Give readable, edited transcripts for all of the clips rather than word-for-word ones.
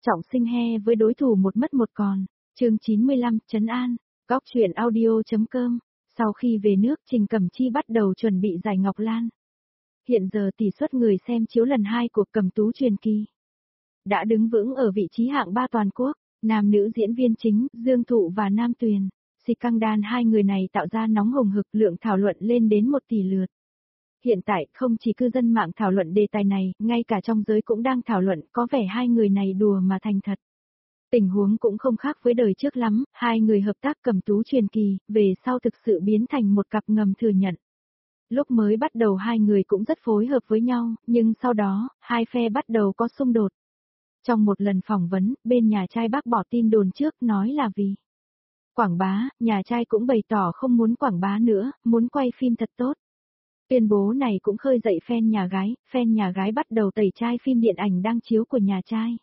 trọng sinh he với đối thủ một mất một còn. Chương 95, Trấn An. Góc truyện audio.com. Sau khi về nước, Trình Cẩm Chi bắt đầu chuẩn bị giải Ngọc Lan. Hiện giờ tỷ suất người xem chiếu lần 2 của Cẩm Tú truyền kỳ đã đứng vững ở vị trí hạng 3 toàn quốc. Nam nữ diễn viên chính, Dương Thụ và Nam Tuyền, Sikangdan, hai người này tạo ra nóng hồng hực, lượng thảo luận lên đến 1 tỷ lượt. Hiện tại, không chỉ cư dân mạng thảo luận đề tài này, ngay cả trong giới cũng đang thảo luận, có vẻ hai người này đùa mà thành thật. Tình huống cũng không khác với đời trước lắm, hai người hợp tác Cẩm Tú truyền kỳ, về sau thực sự biến thành một cặp ngầm thừa nhận. Lúc mới bắt đầu hai người cũng rất phối hợp với nhau, nhưng sau đó, hai phe bắt đầu có xung đột. Trong một lần phỏng vấn, bên nhà trai bác bỏ tin đồn trước, nói là vì quảng bá, nhà trai cũng bày tỏ không muốn quảng bá nữa, muốn quay phim thật tốt. Tuyên bố này cũng khơi dậy fan nhà gái bắt đầu tẩy chay phim điện ảnh đang chiếu của nhà trai.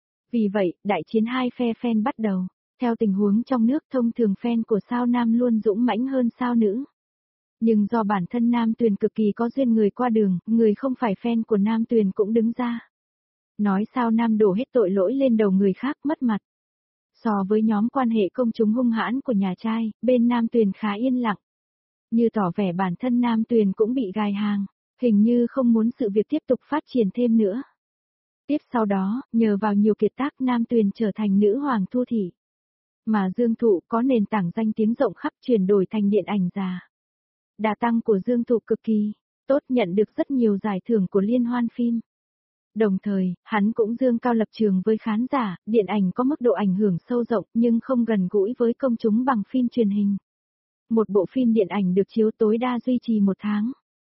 Vì vậy, đại chiến hai phe fan bắt đầu. Theo tình huống trong nước, thông thường fan của sao nam luôn dũng mãnh hơn sao nữ. Nhưng do bản thân Nam Tuyền cực kỳ có duyên người qua đường, người không phải fan của Nam Tuyền cũng đứng ra. Nói sao nam đổ hết tội lỗi lên đầu người khác, mất mặt. So với nhóm quan hệ công chúng hung hãn của nhà trai, bên Nam Tuyền khá yên lặng. Như tỏ vẻ bản thân Nam Tuyền cũng bị gài hàng, hình như không muốn sự việc tiếp tục phát triển thêm nữa. Tiếp sau đó, nhờ vào nhiều kiệt tác, Nam Tuyền trở thành nữ hoàng thu thị. Mà Dương Thụ có nền tảng danh tiếng rộng khắp, chuyển đổi thành điện ảnh già. Đà tăng của Dương Thụ cực kỳ tốt, nhận được rất nhiều giải thưởng của liên hoan phim. Đồng thời, hắn cũng dương cao lập trường với khán giả, điện ảnh có mức độ ảnh hưởng sâu rộng nhưng không gần gũi với công chúng bằng phim truyền hình. Một bộ phim điện ảnh được chiếu tối đa duy trì 1 tháng.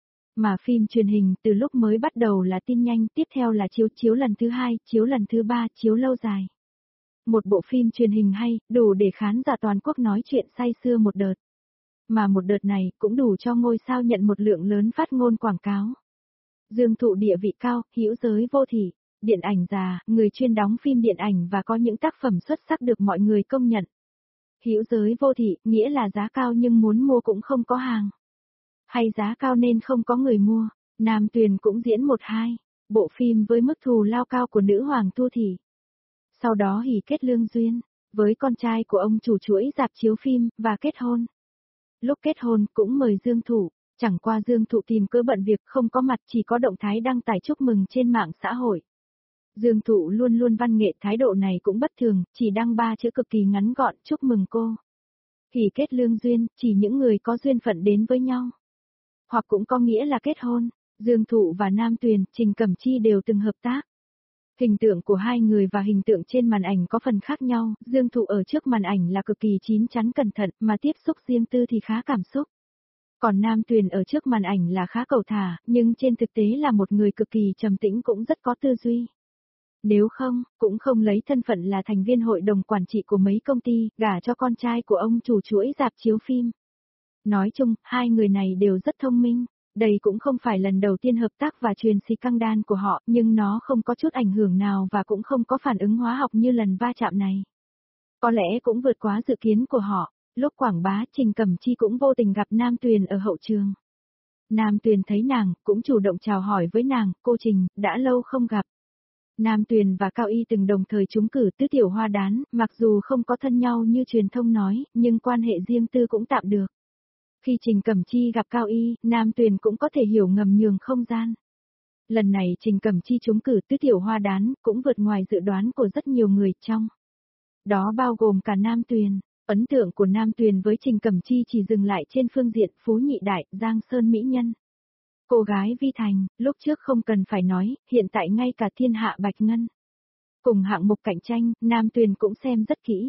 Mà phim truyền hình từ lúc mới bắt đầu là tin nhanh, tiếp theo là chiếu lần thứ 2, chiếu lần thứ 3, chiếu lâu dài. Một bộ phim truyền hình hay, đủ để khán giả toàn quốc nói chuyện say sưa một đợt. Mà một đợt này cũng đủ cho ngôi sao nhận một lượng lớn phát ngôn quảng cáo. Dương Thụ địa vị cao, hữu giới vô thị, điện ảnh già, người chuyên đóng phim điện ảnh và có những tác phẩm xuất sắc được mọi người công nhận. Hữu giới vô thị, nghĩa là giá cao nhưng muốn mua cũng không có hàng. Hay giá cao nên không có người mua. Nam Tuyền cũng diễn 1-2 bộ phim với mức thù lao cao của nữ hoàng thu thị. Sau đó hỉ kết lương duyên với con trai của ông chủ chuỗi rạp chiếu phim và kết hôn. Lúc kết hôn cũng mời Dương Thụ, chẳng qua Dương Thụ tìm cớ bận việc không có mặt, chỉ có động thái đăng tải chúc mừng trên mạng xã hội. Dương Thụ luôn luôn văn nghệ, thái độ này cũng bất thường, chỉ đăng 3 chữ cực kỳ ngắn gọn, chúc mừng cô. Hỉ kết lương duyên, chỉ những người có duyên phận đến với nhau. Hoặc cũng có nghĩa là kết hôn. Dương Thụ và Nam Tuyền, Trình Cẩm Chi đều từng hợp tác. Hình tượng của hai người và hình tượng trên màn ảnh có phần khác nhau, Dương Thụ ở trước màn ảnh là cực kỳ chín chắn cẩn thận, mà tiếp xúc riêng tư thì khá cảm xúc. Còn Nam Tuyền ở trước màn ảnh là khá cầu thả, nhưng trên thực tế là một người cực kỳ trầm tĩnh, cũng rất có tư duy. Nếu không, cũng không lấy thân phận là thành viên hội đồng quản trị của mấy công ty, gả cho con trai của ông chủ chuỗi rạp chiếu phim. Nói chung, hai người này đều rất thông minh. Đây cũng không phải lần đầu tiên hợp tác và truyền Sikangdan của họ, nhưng nó không có chút ảnh hưởng nào và cũng không có phản ứng hóa học như lần va chạm này. Có lẽ cũng vượt quá dự kiến của họ. Lúc quảng bá, Trình Cẩm Chi cũng vô tình gặp Nam Tuyền ở hậu trường. Nam Tuyền thấy nàng, cũng chủ động chào hỏi với nàng, cô Trình, đã lâu không gặp. Nam Tuyền và Cao Y từng đồng thời trúng cử tứ tiểu hoa đán, mặc dù không có thân nhau như truyền thông nói, nhưng quan hệ riêng tư cũng tạm được. Khi Trình Cẩm Chi gặp Cao Y, Nam Tuyền cũng có thể hiểu ngầm nhường không gian. Lần này Trình Cẩm Chi trúng cử tứ tiểu hoa đán, cũng vượt ngoài dự đoán của rất nhiều người trong. Đó bao gồm cả Nam Tuyền. Ấn tượng của Nam Tuyền với Trình Cẩm Chi chỉ dừng lại trên phương diện phú nhị đại, giang sơn mỹ nhân. Cô gái vi thành, lúc trước không cần phải nói, hiện tại ngay cả thiên hạ bạch ngân. Cùng hạng mục cạnh tranh, Nam Tuyền cũng xem rất kỹ.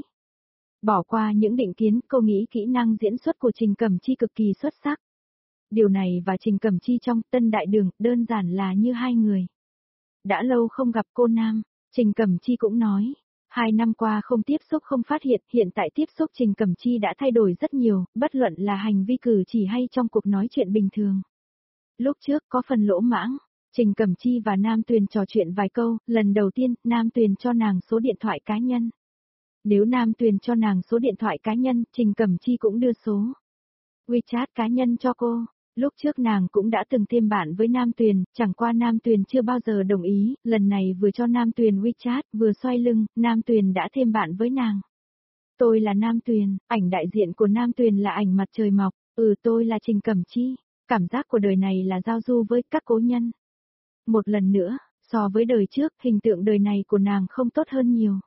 Bỏ qua những định kiến, cô nghĩ kỹ năng diễn xuất của Trình Cẩm Chi cực kỳ xuất sắc. Điều này và Trình Cẩm Chi trong Tân Đại Đường, đơn giản là như hai người. Đã lâu không gặp cô Nam, Trình Cẩm Chi cũng nói. 2 năm qua không tiếp xúc không phát hiện tại tiếp xúc Trình Cẩm Chi đã thay đổi rất nhiều, bất luận là hành vi cử chỉ hay trong cuộc nói chuyện bình thường. Lúc trước có phần lỗ mãng, Trình Cẩm Chi và Nam Tuyền trò chuyện vài câu, lần đầu tiên, Nam Tuyền cho nàng số điện thoại cá nhân. Nếu Nam Tuyền cho nàng số điện thoại cá nhân, Trình Cẩm Chi cũng đưa số WeChat cá nhân cho cô. Lúc trước nàng cũng đã từng thêm bạn với Nam Tuyền, chẳng qua Nam Tuyền chưa bao giờ đồng ý, lần này vừa cho Nam Tuyền WeChat, vừa xoay lưng, Nam Tuyền đã thêm bạn với nàng. Tôi là Nam Tuyền, ảnh đại diện của Nam Tuyền là ảnh mặt trời mọc, tôi là Trình Cẩm Chi, cảm giác của đời này là giao du với các cố nhân. Một lần nữa, so với đời trước, hình tượng đời này của nàng không tốt hơn nhiều.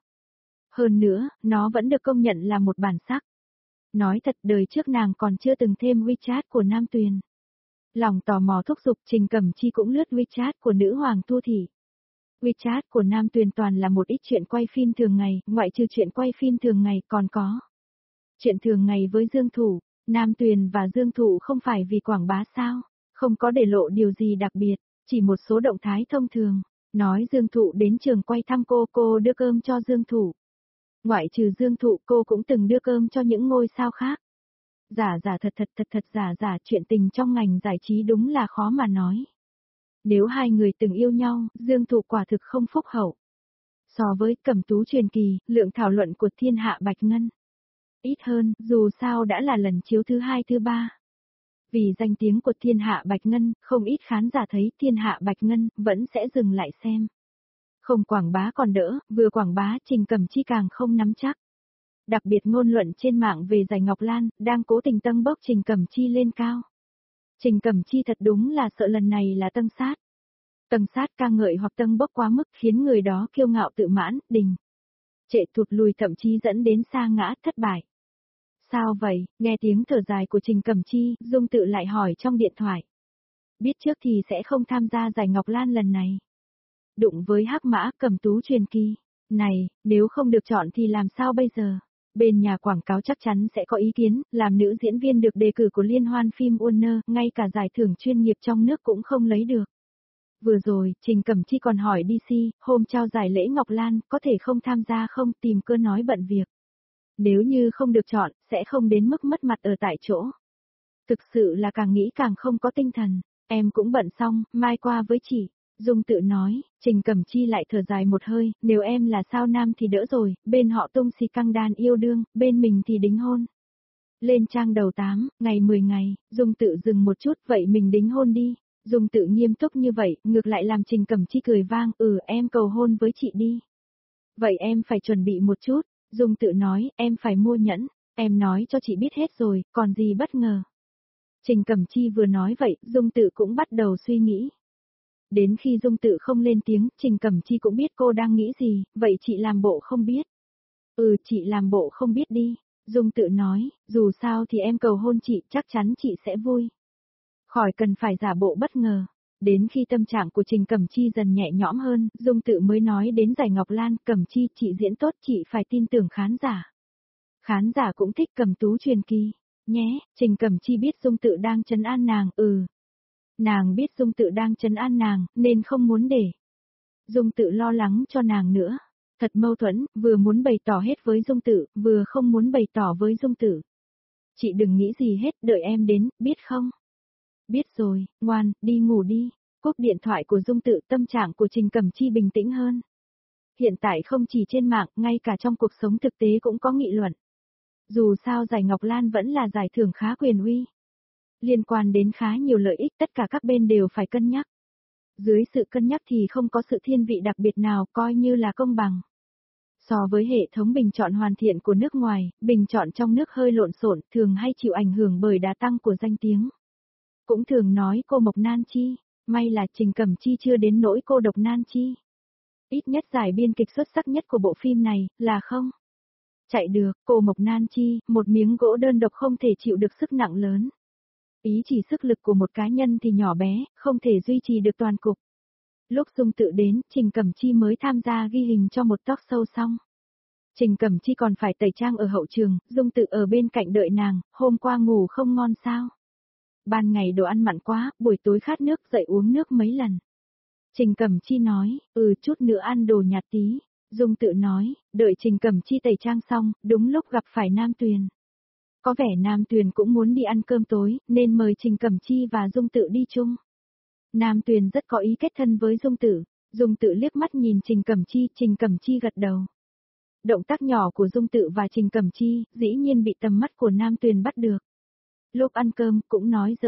Hơn nữa, nó vẫn được công nhận là một bản sắc. Nói thật đời trước nàng còn chưa từng thêm WeChat của Nam Tuyền. Lòng tò mò thúc giục Trình Cẩm Chi cũng lướt WeChat của nữ hoàng Thu Thị. WeChat của Nam Tuyền toàn là một ít chuyện quay phim thường ngày, ngoại trừ chuyện quay phim thường ngày còn có. Chuyện thường ngày với Dương Thủ, Nam Tuyền và Dương Thủ không phải vì quảng bá sao, không có để lộ điều gì đặc biệt, chỉ một số động thái thông thường. Nói Dương Thụ đến trường quay thăm cô đưa cơm cho Dương Thủ. Ngoại trừ Dương Thụ cô cũng từng đưa cơm cho những ngôi sao khác. Giả thật giả chuyện tình trong ngành giải trí đúng là khó mà nói. Nếu hai người từng yêu nhau, Dương Thụ quả thực không phúc hậu. So với Cẩm Tú truyền kỳ, lượng thảo luận của Thiên Hạ Bạch Ngân ít hơn, dù sao đã là lần chiếu thứ hai thứ ba. Vì danh tiếng của Thiên Hạ Bạch Ngân, không ít khán giả thấy Thiên Hạ Bạch Ngân vẫn sẽ dừng lại xem. Không quảng bá còn đỡ, vừa quảng bá Trình Cẩm Chi càng không nắm chắc. Đặc biệt ngôn luận trên mạng về giải Ngọc Lan, đang cố tình tâng bốc Trình Cẩm Chi lên cao. Trình Cẩm Chi thật đúng là sợ lần này là tâng sát. Tâng sát ca ngợi hoặc tâng bốc quá mức khiến người đó kiêu ngạo tự mãn, đình trệ thụt lùi thậm chí dẫn đến sa ngã thất bại. Sao vậy, nghe tiếng thở dài của Trình Cẩm Chi, Dung Tự lại hỏi trong điện thoại. Biết trước thì sẽ không tham gia giải Ngọc Lan lần này. Đụng với Hắc Mã Cẩm Tú truyền kỳ. Này, nếu không được chọn thì làm sao bây giờ? Bên nhà quảng cáo chắc chắn sẽ có ý kiến, làm nữ diễn viên được đề cử của liên hoan phim Warner, ngay cả giải thưởng chuyên nghiệp trong nước cũng không lấy được. Vừa rồi, Trình Cẩm Chi còn hỏi DC, hôm trao giải lễ Ngọc Lan, có thể không tham gia không, tìm cơ nói bận việc. Nếu như không được chọn, sẽ không đến mức mất mặt ở tại chỗ. Thực sự là càng nghĩ càng không có tinh thần, em cũng bận xong, mai qua với chị. Dung Tự nói, Trình Cẩm Chi lại thở dài một hơi, nếu em là sao nam thì đỡ rồi, bên họ tung xì căng đan yêu đương, bên mình thì đính hôn. Lên trang đầu 8, ngày 10 ngày, Dung Tự dừng một chút, vậy mình đính hôn đi. Dung Tự nghiêm túc như vậy, ngược lại làm Trình Cẩm Chi cười vang, em cầu hôn với chị đi. Vậy em phải chuẩn bị một chút, Dung Tự nói, em phải mua nhẫn, em nói cho chị biết hết rồi, còn gì bất ngờ. Trình Cẩm Chi vừa nói vậy, Dung Tự cũng bắt đầu suy nghĩ. Đến khi Dung Tự không lên tiếng, Trình Cẩm Chi cũng biết cô đang nghĩ gì, vậy chị làm bộ không biết. Chị làm bộ không biết đi, Dung Tự nói, dù sao thì em cầu hôn chị, chắc chắn chị sẽ vui. Khỏi cần phải giả bộ bất ngờ. Đến khi tâm trạng của Trình Cẩm Chi dần nhẹ nhõm hơn, Dung Tự mới nói đến giải Ngọc Lan, Cẩm Chi, chị diễn tốt, chị phải tin tưởng khán giả. Khán giả cũng thích Cẩm Tú truyền kỳ, nhé, Trình Cẩm Chi biết Dung Tự đang trấn an nàng, Nàng biết Dung Tự đang trấn an nàng, nên không muốn để Dung Tự lo lắng cho nàng nữa. Thật mâu thuẫn, vừa muốn bày tỏ hết với Dung Tự, vừa không muốn bày tỏ với Dung Tự. Chị đừng nghĩ gì hết, đợi em đến, biết không? Biết rồi, ngoan, đi ngủ đi. Cúp điện thoại của Dung Tự, tâm trạng của Trình Cẩm Chi bình tĩnh hơn. Hiện tại không chỉ trên mạng, ngay cả trong cuộc sống thực tế cũng có nghị luận. Dù sao giải Ngọc Lan vẫn là giải thưởng khá quyền uy. Liên quan đến khá nhiều lợi ích, tất cả các bên đều phải cân nhắc. Dưới sự cân nhắc thì không có sự thiên vị đặc biệt nào, coi như là công bằng. So với hệ thống bình chọn hoàn thiện của nước ngoài, bình chọn trong nước hơi lộn xộn, thường hay chịu ảnh hưởng bởi đà tăng của danh tiếng. Cũng thường nói cô Mộc Nan Chi, may là Trình Cẩm Chi chưa đến nỗi cô độc Nan Chi. Ít nhất giải biên kịch xuất sắc nhất của bộ phim này, là không? Chạy được, cô Mộc Nan Chi, một miếng gỗ đơn độc không thể chịu được sức nặng lớn. Ý chỉ sức lực của một cá nhân thì nhỏ bé, không thể duy trì được toàn cục. Lúc Dung Tự đến, Trình Cẩm Chi mới tham gia ghi hình cho một talk show xong. Trình Cẩm Chi còn phải tẩy trang ở hậu trường, Dung Tự ở bên cạnh đợi nàng, hôm qua ngủ không ngon sao? Ban ngày đồ ăn mặn quá, buổi tối khát nước dậy uống nước mấy lần. Trình Cẩm Chi nói, chút nữa ăn đồ nhạt tí. Dung Tự nói, đợi Trình Cẩm Chi tẩy trang xong, đúng lúc gặp phải Nam Tuyền. Có vẻ Nam Tuyền cũng muốn đi ăn cơm tối, nên mời Trình Cẩm Chi và Dung Tự đi chung. Nam Tuyền rất có ý kết thân với Dung Tự. Dung Tự liếc mắt nhìn Trình Cẩm Chi gật đầu. Động tác nhỏ của Dung Tự và Trình Cẩm Chi, dĩ nhiên bị tầm mắt của Nam Tuyền bắt được. Lúc ăn cơm, cũng nói giỡn,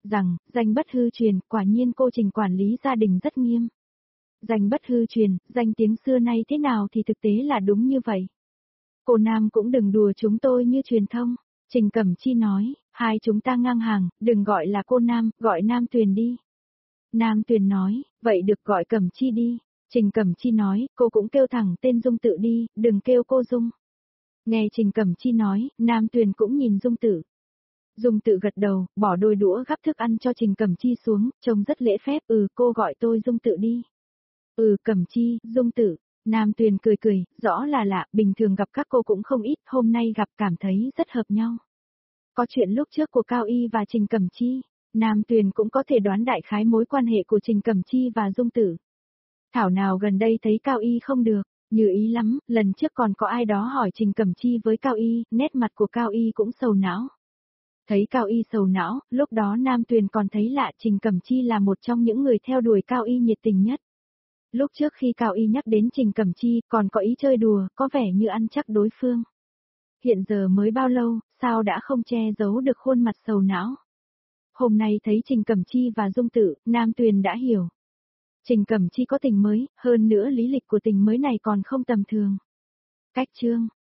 rằng, danh bất hư truyền, quả nhiên cô Trình quản lý gia đình rất nghiêm. Danh bất hư truyền, danh tiếng xưa nay thế nào thì thực tế là đúng như vậy. Cô Nam cũng đừng đùa chúng tôi như truyền thông. Trình Cẩm Chi nói, hai chúng ta ngang hàng, đừng gọi là cô Nam, gọi Nam Tuyền đi. Nam Tuyền nói, vậy được gọi Cẩm Chi đi. Trình Cẩm Chi nói, cô cũng kêu thẳng tên Dung Tự đi, đừng kêu cô Dung. Nghe Trình Cẩm Chi nói, Nam Tuyền cũng nhìn Dung Tự. Dung Tự gật đầu, bỏ đôi đũa gắp thức ăn cho Trình Cẩm Chi xuống, trông rất lễ phép, cô gọi tôi Dung Tự đi. Cẩm Chi, Dung Tự. Nam Tuyền cười cười, rõ là lạ, bình thường gặp các cô cũng không ít, hôm nay gặp cảm thấy rất hợp nhau. Có chuyện lúc trước của Cao Y và Trình Cẩm Chi, Nam Tuyền cũng có thể đoán đại khái mối quan hệ của Trình Cẩm Chi và Dung Tự. Thảo nào gần đây thấy Cao Y không được, như ý lắm, lần trước còn có ai đó hỏi Trình Cẩm Chi với Cao Y, nét mặt của Cao Y cũng sầu não. Thấy Cao Y sầu não, lúc đó Nam Tuyền còn thấy lạ Trình Cẩm Chi là một trong những người theo đuổi Cao Y nhiệt tình nhất. Lúc trước khi Cao Y nhắc đến Trình Cẩm Chi, còn có ý chơi đùa, có vẻ như ăn chắc đối phương. Hiện giờ mới bao lâu, sao đã không che giấu được khuôn mặt sầu não. Hôm nay thấy Trình Cẩm Chi và Dung Tự, Nam Tuyền đã hiểu. Trình Cẩm Chi có tình mới, hơn nữa lý lịch của tình mới này còn không tầm thường. Cách chương